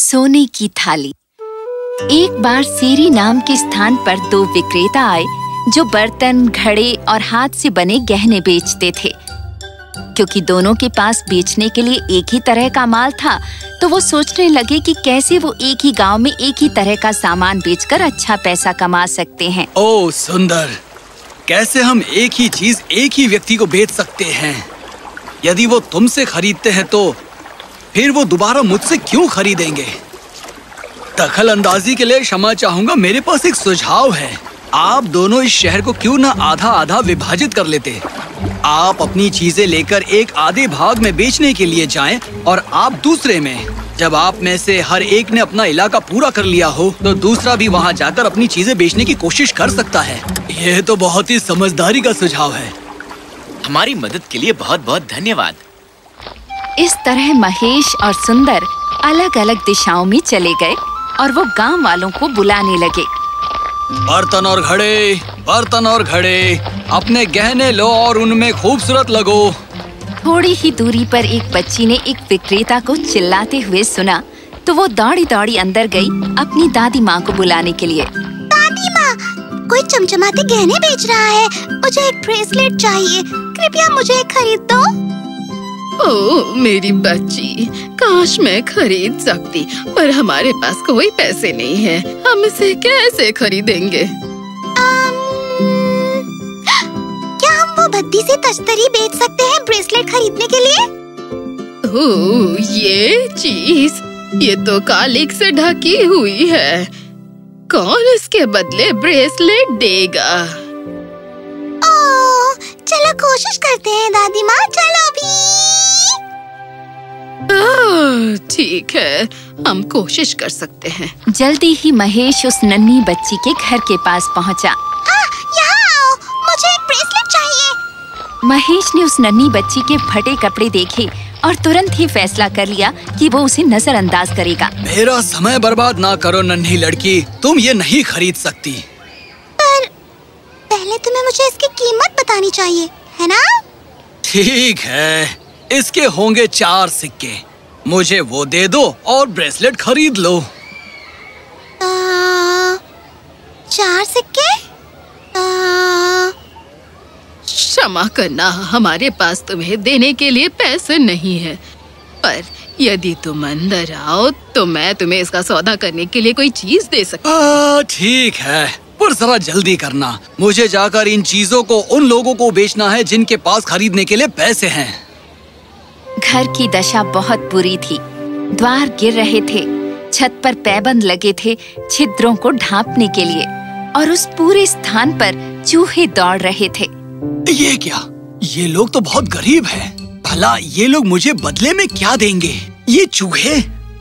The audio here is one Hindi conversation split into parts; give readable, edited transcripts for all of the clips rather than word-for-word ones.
सोने की थाली। एक बार सीरी नाम के स्थान पर दो विक्रेता आए जो बर्तन, घड़े और हाथ से बने गहने बेचते थे। क्योंकि दोनों के पास बेचने के लिए एक ही तरह का माल था, तो वो सोचने लगे कि कैसे वो एक ही गांव में एक ही तरह का सामान बेचकर अच्छा पैसा कमा सकते हैं। ओह सुंदर, कैसे हम एक ही चीज एक ही व्यक्ति को बेच सकते हैं? यदि वो तुमसे खरीदते हैं तो फिर वो दोबारा मुझसे क्यों खरीदेंगे? दखल अंदाजी के लिए क्षमा चाहूंगा, मेरे पास एक सुझाव है। आप दोनों इस शहर को क्यों ना आधा आधा विभाजित कर लेते? आप अपनी चीजें लेकर एक आधे भाग में बेचने के लिए जाएं और आप दूसरे में। जब आप में से हर एक ने अपना इलाका पूरा कर लिया हो, तो दूसरा भी वहां जाकर अपनी चीजें बेचने की कोशिश कर सकता है। यह तो बहुत ही समझदारी का सुझाव है। हमारी मदद के लिए बहुत बहुत धन्यवाद। इस तरह महेश और सुंदर अलग-अलग दिशाओं में चले गए और वो गांव वालों को बुलाने लगे। बर्तन और घड़े, अपने गहने लो और उनमें खूबसूरत लगो। थोड़ी ही दूरी पर एक बच्ची ने एक विक्रेता को चिल्लाते हुए सुना, तो वो दौड़ी अंदर गई अपनी दादी माँ को बुलाने के लिए। दादी माँ, कोई चमचमाते गहने बेच रहा है। मुझे एक ब्रेसलेट चाहिए, कृपया मुझे खरीद दो। ओह मेरी बच्ची, काश मैं खरीद सकती, पर हमारे पास कोई पैसे नहीं है। हम इसे कैसे खरीदेंगे? क्या हम वो भद्दी से तश्तरी बेच सकते हैं ब्रेसलेट खरीदने के लिए? ओह ये चीज, ये तो कालिक से ढकी हुई है। कौन इसके बदले ब्रेसलेट देगा? ओह, चलो कोशिश करते हैं दादी माँ, चलो भी। ठीक है, हम कोशिश कर सकते हैं। जल्दी ही महेश उस नन्ही बच्ची के घर के पास पहुंचा। यहाँ आओ, मुझे एक ब्रेसलेट चाहिए। महेश ने उस नन्ही बच्ची के फटे कपड़े देखे और तुरंत ही फैसला कर लिया कि वो उसे नजरअंदाज करेगा। मेरा समय बर्बाद ना करो नन्ही लड़की, तुम ये नहीं खरीद सकती। पर पहले तुम्हें मुझे इसकी कीमत बतानी चाहिए, है ना? ठीक है, इसके होंगे 4 सिक्के। मुझे वो दे दो और ब्रेसलेट खरीद लो। 4 सिक्के? क्षमा करना, हमारे पास तुम्हें देने के लिए पैसे नहीं है, पर यदि तुम अंदर आओ तो मैं तुम्हें इसका सौदा करने के लिए कोई चीज दे सकती। ठीक है, पर जरा जल्दी करना। मुझे जाकर इन चीजों को उन लोगों को बेचना है जिनके पास खरीदने के लिए पैसे हैं। घर की दशा बहुत बुरी थी। द्वार गिर रहे थे, छत पर पैबंद लगे थे छिद्रों को ढांपने के लिए, और उस पूरे स्थान पर चूहे दौड़ रहे थे। ये क्या? ये लोग तो बहुत गरीब हैं। भला ये लोग मुझे बदले में क्या देंगे? ये चूहे?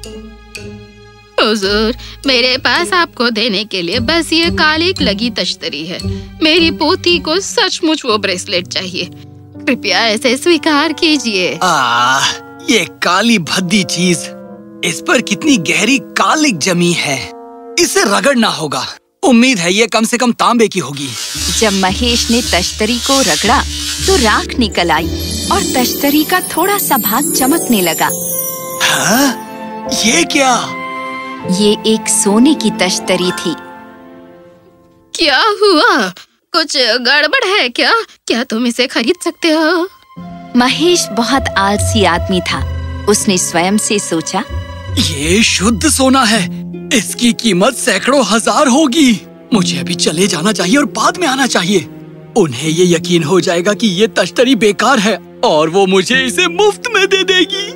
हुजूर, मेरे पास आपको देने के लिए बस ये कालिक लगी तश्तरी है। मेरी पोती को सचमुच वो ब्रेसलेट चाहिए, कृपया ऐसे स्वीकार कीजिए। ये काली भद्दी चीज, इस पर कितनी गहरी कालिक जमी है, इसे रगड़ना होगा। उम्मीद है ये कम से कम तांबे की होगी। जब महेश ने तश्तरी को रगड़ा तो राख निकल आई और तश्तरी का थोड़ा सा भाग चमकने लगा। हाँ? ये क्या? ये एक सोने की तश्तरी थी। क्या हुआ? कुछ गड़बड़ है क्या? क्या तुम इसे खरीद सकते हो? महेश बहुत आलसी आदमी था। उसने स्वयं से सोचा, ये शुद्ध सोना है, इसकी कीमत सैकड़ों हजार होगी। मुझे अभी चले जाना चाहिए और बाद में आना चाहिए। उन्हें ये यकीन हो जाएगा कि ये तश्तरी बेकार है और वो मुझे इसे मुफ्त में दे देगी।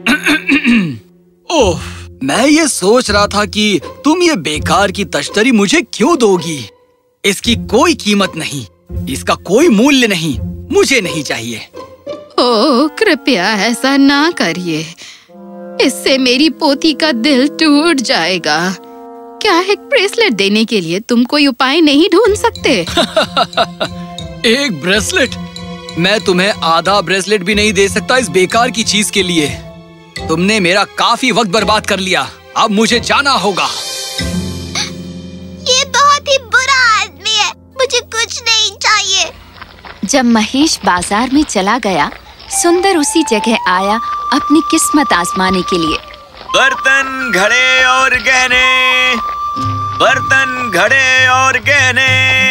ओह, मैं ये सोच रहा था कि तुम ये बेकार की तश्तरी मुझे क्यों दोगी? इसकी कोई कीमत नहीं, इसका कोई मूल्य नहीं, मुझे नहीं चाहिए। ओह, कृपया ऐसा ना करिए, इससे मेरी पोती का दिल टूट जाएगा। क्या एक ब्रेसलेट देने के लिए तुम कोई उपाय नहीं ढूंढ सकते? एक ब्रेसलेट? मैं तुम्हें आधा ब्रेसलेट भी नहीं दे सकता इस बेकार की चीज के लिए। तुमने मेरा काफी वक्त बर्बाद कर लिया, अब मुझे जाना होगा। ये बहुत ही बुरा आदमी है, मुझे कुछ नहीं चाहिए। जब महेश बाजार में चला गया, सुंदर उसी जगह आया अपनी किस्मत आजमाने के लिए। बर्तन, घड़े और गहने, बर्तन, घड़े और गहने।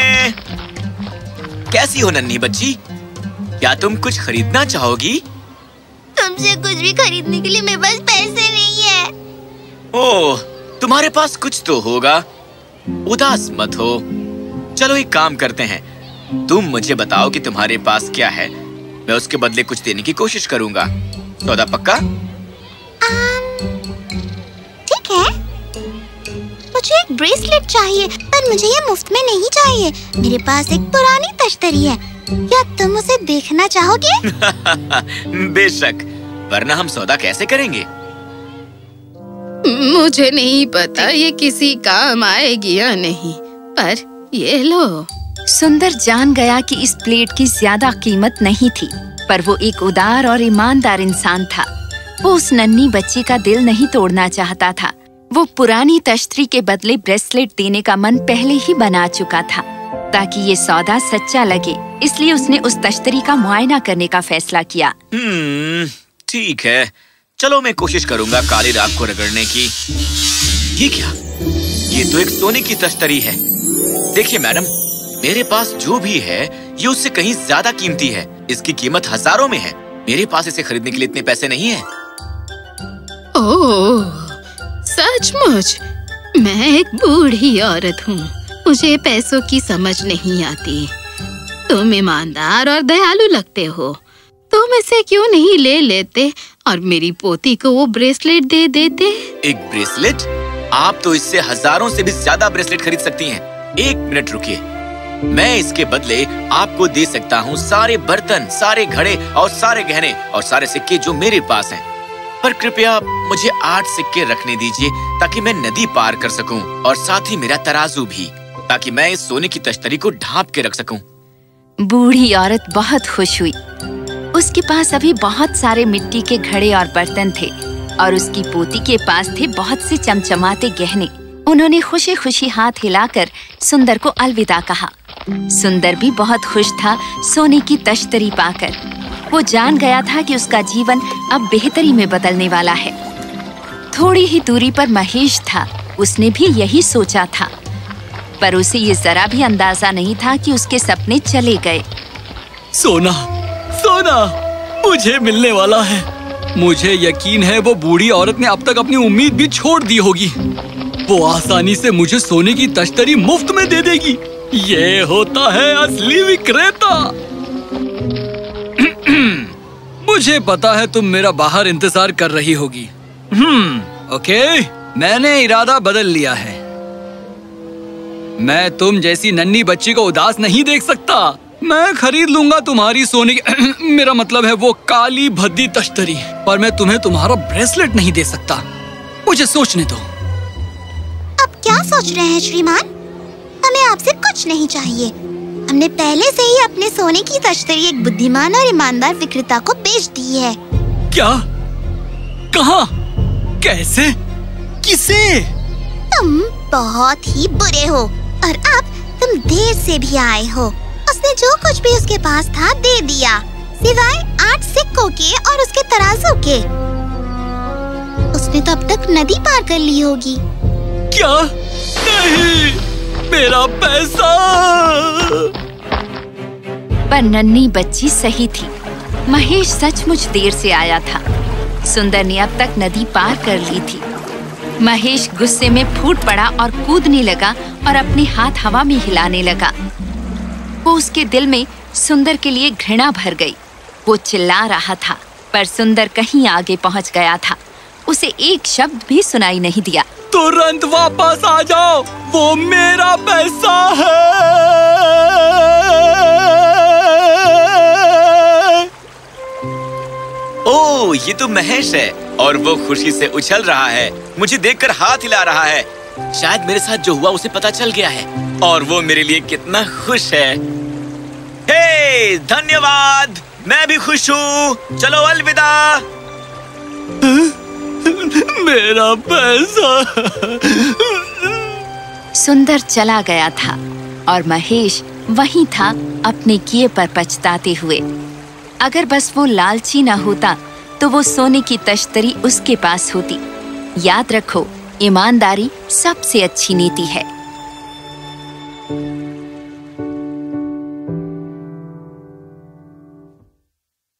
कैसी हो नन्ही बच्ची? क्या तुम कुछ खरीदना चाहोगी? तुमसे कुछ भी खरीदने के लिए मेरे पास पैसे नहीं है। ओह, तुम्हारे पास कुछ तो होगा। उदास मत हो। चलो एक काम करते हैं, तुम मुझे बताओ कि तुम्हारे पास क्या है, मैं उसके बदले कुछ देने की कोशिश करूंगा। सौदा पक्का? ठीक है। मुझे एक ब्रेसलेट चाहिए, पर मुझे ये मुफ्त में नहीं चाहिए। मेरे पास एक पुरानी तश्तरी है, क्या तुम उसे देखना चाहोगे? बेशक, वरना हम सौदा कैसे करेंगे? मुझे नहीं पता ये किसी काम आएगी या नहीं, पर ये लो। सुंदर जान गया कि इस प्लेट की ज्यादा कीमत नहीं थी, पर वो एक उदार और ईमानदार इंसान था। वो उस नन्ही बच्ची का दिल नहीं तोड़ना चाहता था। वो पुरानी तश्तरी के बदले ब्रेसलेट देने का मन पहले ही बना चुका था, ताकि ये सौदा सच्चा लगे। इसलिए उसने उस तश्तरी का मुआयना करने का फैसला किया। ठीक है, चलो मैं कोशिश करूंगा काली राख को रगड़ने की। ये क्या? ये तो एक सोने की तश्तरी है। देखिए मैडम, मेरे पास जो भी है ये उससे कहीं ज्यादा कीमती है। इसकी कीमत हजारों में है। मेरे पास इसे खरीदने के लिए इतने पैसे नहीं है। ओह, सचमुच? मैं एक बूढ़ी औरत हूँ, मुझे पैसों की समझ नहीं आती। तुम ईमानदार और दयालु लगते हो, तुम इसे क्यों नहीं ले लेते और मेरी पोती को वो ब्रेसलेट दे देते? एक ब्रेसलेट? आप तो इससे हजारों से भी ज्यादा ब्रेसलेट खरीद सकती हैं। एक मिनट रुकिए, मैं इसके बदले आपको दे सकता हूँ सारे बर्तन, सारे घड़े और सारे गहने और सारे सिक्के जो मेरे पास हैं। पर कृपया मुझे 8 सिक्के रखने दीजिए, ताकि मैं नदी पार कर सकूं, और साथ ही मेरा तराजू भी, ताकि मैं इस सोने की तश्तरी को ढांप के रख सकूं। बूढ़ी औरत बहुत खुश हुई। उसके पास अभी बहुत सारे मिट्टी के घड़े और बर्तन थे, और उसकी पोती के पास थे बहुत से चमचमाते गहने। उन्होंने खुशी खुशी हाथ हिलाकर सुंदर को अलविदा कहा। सुंदर भी बहुत खुश था सोने की तश्तरी पाकर। वो जान गया था कि उसका जीवन अब बेहतरी में बदलने वाला है। थोड़ी ही दूरी पर महेश था। उसने भी यही सोचा था, पर उसे ये जरा भी अंदाजा नहीं था कि उसके सपने चले गए। सोना, सोना मुझे मिलने वाला है। मुझे यकीन है वो बूढ़ी औरत ने अब तक अपनी उम्मीद भी छोड़ दी होगी। वो आसानी से मुझे सोने की तश्तरी मुफ्त में दे देगी। ये होता है असली विक्रेता। मुझे पता है तुम मेरा बाहर इंतजार कर रही होगी। ओके, मैंने इरादा बदल लिया है। मैं तुम जैसी नन्ही बच्ची को उदास नहीं देख सकता। मैं खरीद लूंगा तुम्हारी सोने की मेरा मतलब है वो काली भद्दी तश्तरी, पर मैं तुम्हें तुम्हारा ब्रेसलेट नहीं दे सकता। मुझे सोचने दो। अब क्या सोच रहे हैं श्रीमान? हमें आपसे कुछ नहीं चाहिए। हमने पहले से ही अपने सोने की तश्तरी एक बुद्धिमान और ईमानदार विक्रेता को बेच दी है। क्या? कहाँ? कैसे? किसे? तुम बहुत ही बुरे हो, और अब तुम देर से भी आए हो। उसने जो कुछ भी उसके पास था दे दिया, सिवाय 8 सिक्कों के और उसके तराजू के। उसने तो अब तक नदी पार कर ली होगी। क्या? नहीं, मेरा पैसा! पर नन्ही बच्ची सही थी। महेश सचमुच देर से आया था। सुंदर ने अब तक नदी पार कर ली थी। महेश गुस्से में फूट पड़ा और कूदने लगा और अपने हाथ हवा में हिलाने लगा। वो उसके दिल में सुंदर के लिए घृणा भर गई। वो चिल्ला रहा था, पर सुंदर कहीं आगे पहुंच गया था। उसे एक शब्द भी सुनाई नहीं दिया। तुरंत वापस आ जाओ, वो मेरा पैसा है। ओह, ये तो महेश है और वो खुशी से उछल रहा है। मुझे देखकर हाथ हिला रहा है। शायद मेरे साथ जो हुआ उसे पता चल गया है और वो मेरे लिए कितना खुश है। हे, धन्यवाद, मैं भी खुश हूँ। चलो अलविदा। मेरा पैसा। सुंदर चला गया था और महेश वहीं था अपने किए पर पछताते हुए। अगर बस वो लालची न होता तो वो सोने की तश्तरी उसके पास होती। याद रखो, ईमानदारी सबसे अच्छी नीति है।